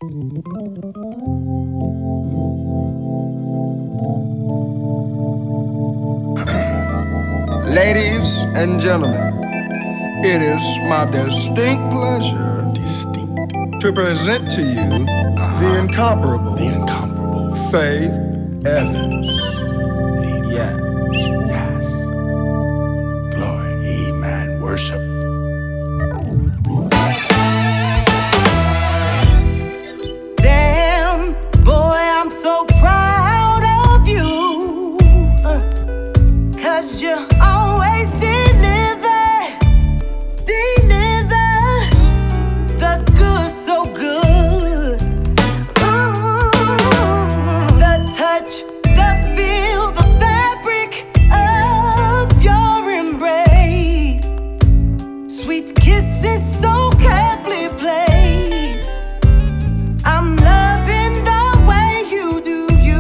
Ladies and gentlemen, it is my distinct pleasure to present to you the incomparable Faith Evans. Yes. Glory, amen, worship. Damn, boy, I'm so proud of you, 'cause you always deliver the good so good. The touch, the feel, the fabric of your embrace. Sweet kisses so carefully placed. I'm loving the way you do you,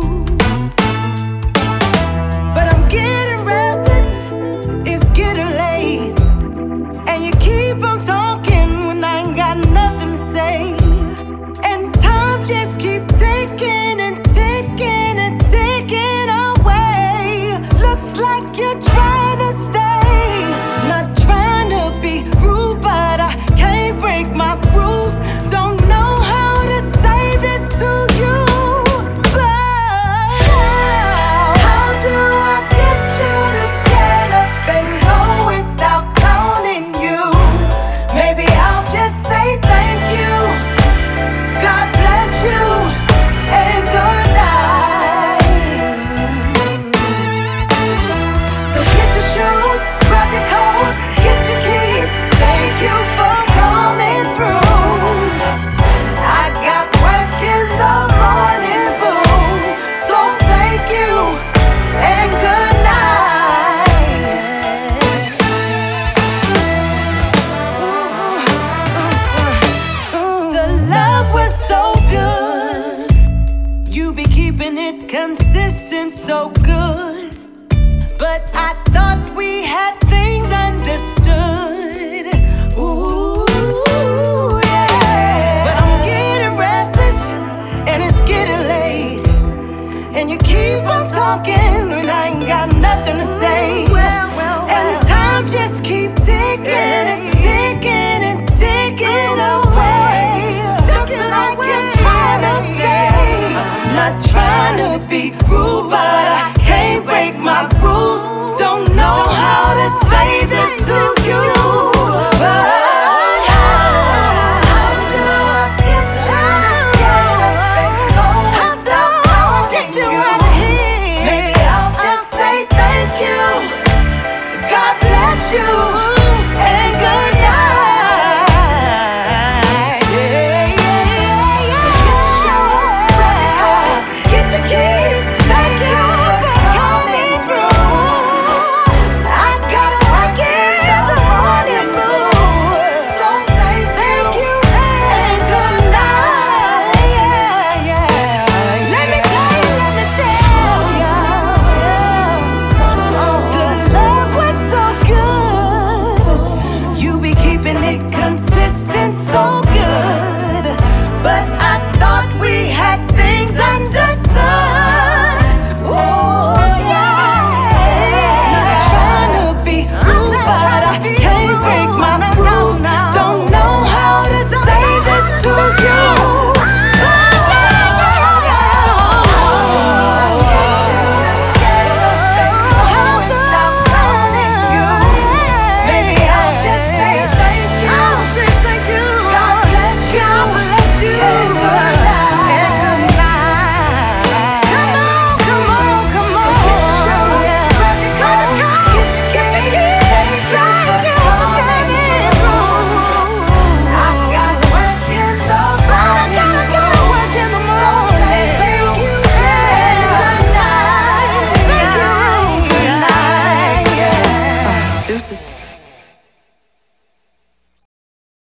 but I'm getting restless, it's getting late, and you keep on talking when I ain't got nothing to say, and time just keep ticking and ticking and ticking away. Looks like you're trying to stay, not trying to be rude, but I can't break my rules. Don't know how to say this to you, but how do I get you to get up and go without counting you? Maybe I'll just say thank you, God bless you, and good night. So get your shoes, grab your coat, get your keys. Thank you for coming through. I got work in the morning, boo. So thank you and good night. The love was so good. You be keeping it consistent so good. But I thought we had